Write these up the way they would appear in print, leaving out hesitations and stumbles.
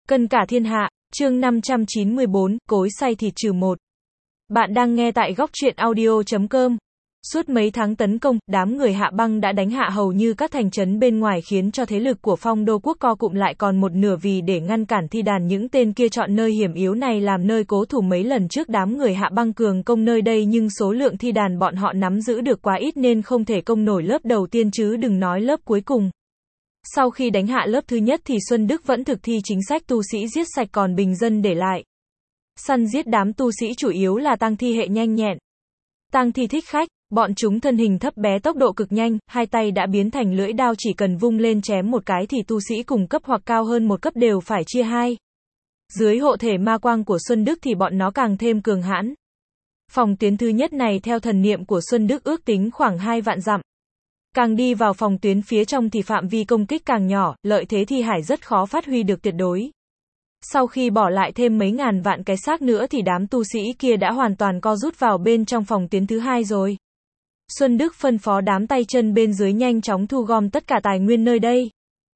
Cân cả thiên hạ, chương 594, cối xay thịt trừ một. Bạn đang nghe tại góc truyện audio.com. Suốt mấy tháng tấn công, đám người Hạ Băng đã đánh hạ hầu như các thành trấn bên ngoài khiến cho thế lực của Phong Đô quốc co cụm lại còn một nửa vì để ngăn cản thi đàn những tên kia chọn nơi hiểm yếu này làm nơi cố thủ mấy lần trước đám người Hạ Băng cường công nơi đây nhưng số lượng thi đàn bọn họ nắm giữ được quá ít nên không thể công nổi lớp đầu tiên chứ đừng nói lớp cuối cùng. Sau khi đánh hạ lớp thứ nhất thì Xuân Đức vẫn thực thi chính sách tu sĩ giết sạch còn bình dân để lại. Săn giết đám tu sĩ chủ yếu là tang thi hệ nhanh nhẹn. Tang thi thích khách, bọn chúng thân hình thấp bé tốc độ cực nhanh, hai tay đã biến thành lưỡi đao chỉ cần vung lên chém một cái thì tu sĩ cùng cấp hoặc cao hơn một cấp đều phải chia hai. Dưới hộ thể ma quang của Xuân Đức thì bọn nó càng thêm cường hãn. Phòng tuyến thứ nhất này theo thần niệm của Xuân Đức ước tính khoảng 2 vạn dặm. Càng đi vào phòng tuyến phía trong thì phạm vi công kích càng nhỏ, lợi thế thi hải rất khó phát huy được tuyệt đối. Sau khi bỏ lại thêm mấy ngàn vạn cái xác nữa thì đám tu sĩ kia đã hoàn toàn co rút vào bên trong phòng tuyến thứ hai rồi. Xuân Đức phân phó đám tay chân bên dưới nhanh chóng thu gom tất cả tài nguyên nơi đây.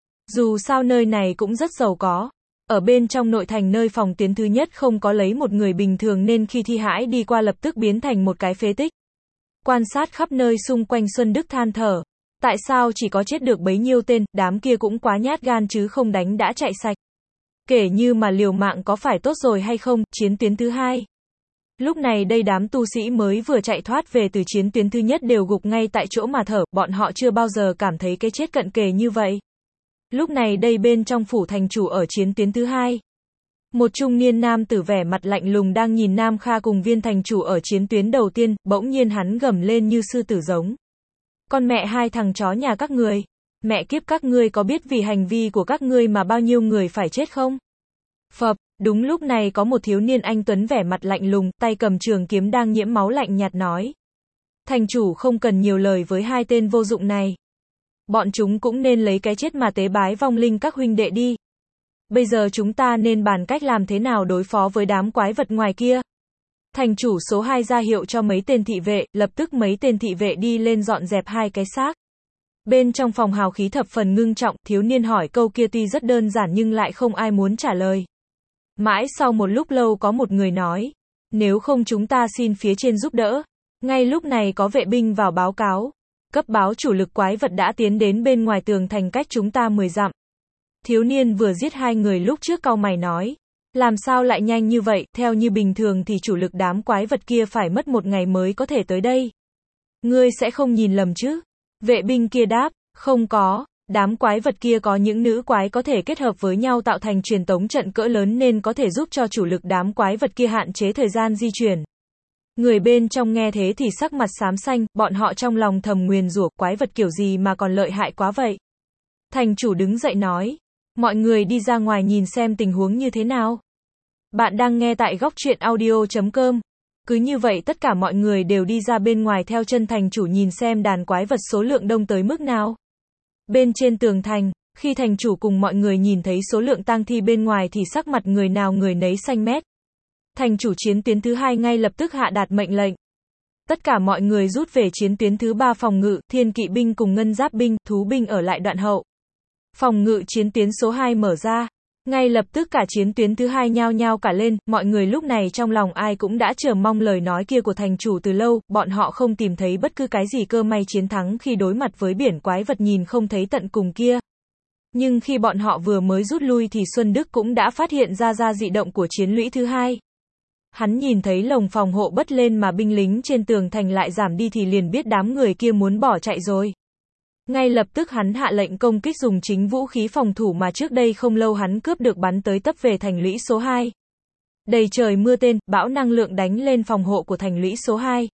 Dù sao nơi này cũng rất giàu có. Ở bên trong nội thành nơi phòng tuyến thứ nhất không có lấy một người bình thường nên khi thi hải đi qua lập tức biến thành một cái phế tích. Quan sát khắp nơi xung quanh Xuân Đức than thở. Tại sao chỉ có chết được bấy nhiêu tên, đám kia cũng quá nhát gan chứ không đánh đã chạy sạch. Kể như mà liều mạng có phải tốt rồi hay không, chiến tuyến thứ hai. Lúc này đây đám tu sĩ mới vừa chạy thoát về từ chiến tuyến thứ nhất đều gục ngay tại chỗ mà thở, bọn họ chưa bao giờ cảm thấy cái chết cận kề như vậy. Lúc này đây bên trong phủ thành chủ ở chiến tuyến thứ hai. Một trung niên nam tử vẻ mặt lạnh lùng đang nhìn Nam Kha cùng viên thành chủ ở chiến tuyến đầu tiên, bỗng nhiên hắn gầm lên như sư tử giống. Con mẹ hai thằng chó nhà các người. Mẹ kiếp các ngươi có biết vì hành vi của các ngươi mà bao nhiêu người phải chết không? Phập, đúng lúc này có một thiếu niên anh tuấn vẻ mặt lạnh lùng, tay cầm trường kiếm đang nhiễm máu lạnh nhạt nói. Thành chủ không cần nhiều lời với hai tên vô dụng này. Bọn chúng cũng nên lấy cái chết mà tế bái vong linh các huynh đệ đi. Bây giờ chúng ta nên bàn cách làm thế nào đối phó với đám quái vật ngoài kia. Thành chủ số 2 ra hiệu cho mấy tên thị vệ, lập tức mấy tên thị vệ đi lên dọn dẹp hai cái xác. Bên trong phòng hào khí thập phần ngưng trọng, thiếu niên hỏi câu kia tuy rất đơn giản nhưng lại không ai muốn trả lời. Mãi sau một lúc lâu có một người nói, nếu không chúng ta xin phía trên giúp đỡ. Ngay lúc này có vệ binh vào báo cáo. Cấp báo chủ lực quái vật đã tiến đến bên ngoài tường thành cách chúng ta 10 dặm. Thiếu niên vừa giết hai người lúc trước cau mày nói. Làm sao lại nhanh như vậy, theo như bình thường thì chủ lực đám quái vật kia phải mất một ngày mới có thể tới đây. Ngươi sẽ không nhìn lầm chứ? Vệ binh kia đáp, không có, đám quái vật kia có những nữ quái có thể kết hợp với nhau tạo thành truyền tống trận cỡ lớn nên có thể giúp cho chủ lực đám quái vật kia hạn chế thời gian di chuyển. Người bên trong nghe thế thì sắc mặt xám xanh, bọn họ trong lòng thầm nguyền rủa quái vật kiểu gì mà còn lợi hại quá vậy. Thành chủ đứng dậy nói, mọi người đi ra ngoài nhìn xem tình huống như thế nào. Bạn đang nghe tại góc truyện audio.com. Cứ như vậy tất cả mọi người đều đi ra bên ngoài theo chân thành chủ nhìn xem đàn quái vật số lượng đông tới mức nào. Bên trên tường thành, khi thành chủ cùng mọi người nhìn thấy số lượng tang thi bên ngoài thì sắc mặt người nào người nấy xanh mét. Thành chủ chiến tuyến thứ hai ngay lập tức hạ đạt mệnh lệnh. Tất cả mọi người rút về chiến tuyến thứ ba phòng ngự, thiên kỵ binh cùng ngân giáp binh, thú binh ở lại đoạn hậu. Phòng ngự chiến tuyến số 2 mở ra. Ngay lập tức cả chiến tuyến thứ hai nhao nhao cả lên, mọi người lúc này trong lòng ai cũng đã chờ mong lời nói kia của thành chủ từ lâu, bọn họ không tìm thấy bất cứ cái gì cơ may chiến thắng khi đối mặt với biển quái vật nhìn không thấy tận cùng kia. Nhưng khi bọn họ vừa mới rút lui thì Xuân Đức cũng đã phát hiện ra dị động của chiến lũy thứ hai. Hắn nhìn thấy lồng phòng hộ bất lên mà binh lính trên tường thành lại giảm đi thì liền biết đám người kia muốn bỏ chạy rồi. Ngay lập tức hắn hạ lệnh công kích dùng chính vũ khí phòng thủ mà trước đây không lâu hắn cướp được bắn tới tấp về thành lũy số 2. Đầy trời mưa tên, bão năng lượng đánh lên phòng hộ của thành lũy số 2.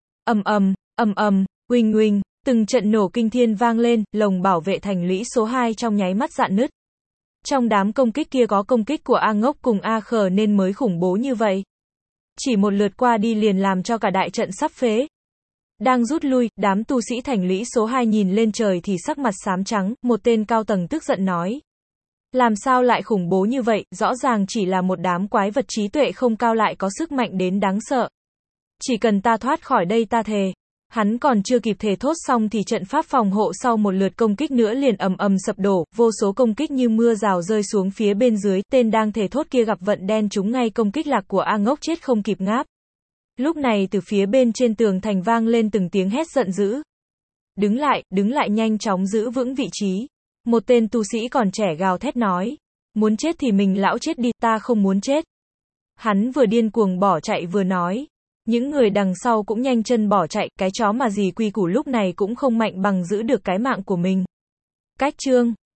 Ầm ầm, uỳnh uỳnh, từng trận nổ kinh thiên vang lên, lồng bảo vệ thành lũy số 2 trong nháy mắt rạn nứt. Trong đám công kích kia có công kích của A Ngốc cùng A Khờ nên mới khủng bố như vậy. Chỉ một lượt qua đi liền làm cho cả đại trận sắp phế. Đang rút lui, đám tu sĩ thành lũy số 2 nhìn lên trời thì sắc mặt xám trắng, một tên cao tầng tức giận nói. Làm sao lại khủng bố như vậy, rõ ràng chỉ là một đám quái vật trí tuệ không cao lại có sức mạnh đến đáng sợ. Chỉ cần ta thoát khỏi đây ta thề. Hắn còn chưa kịp thề thốt xong thì trận pháp phòng hộ sau một lượt công kích nữa liền ầm ầm sập đổ, vô số công kích như mưa rào rơi xuống phía bên dưới, tên đang thề thốt kia gặp vận đen trúng ngay công kích lạc của A Ngốc chết không kịp ngáp. Lúc này từ phía bên trên tường thành vang lên từng tiếng hét giận dữ. Đứng lại nhanh chóng giữ vững vị trí. Một tên tu sĩ còn trẻ gào thét nói. Muốn chết thì mình lão chết đi, ta không muốn chết. Hắn vừa điên cuồng bỏ chạy vừa nói. Những người đằng sau cũng nhanh chân bỏ chạy, cái chó mà dì quy củ lúc này cũng không mạnh bằng giữ được cái mạng của mình. Cách chương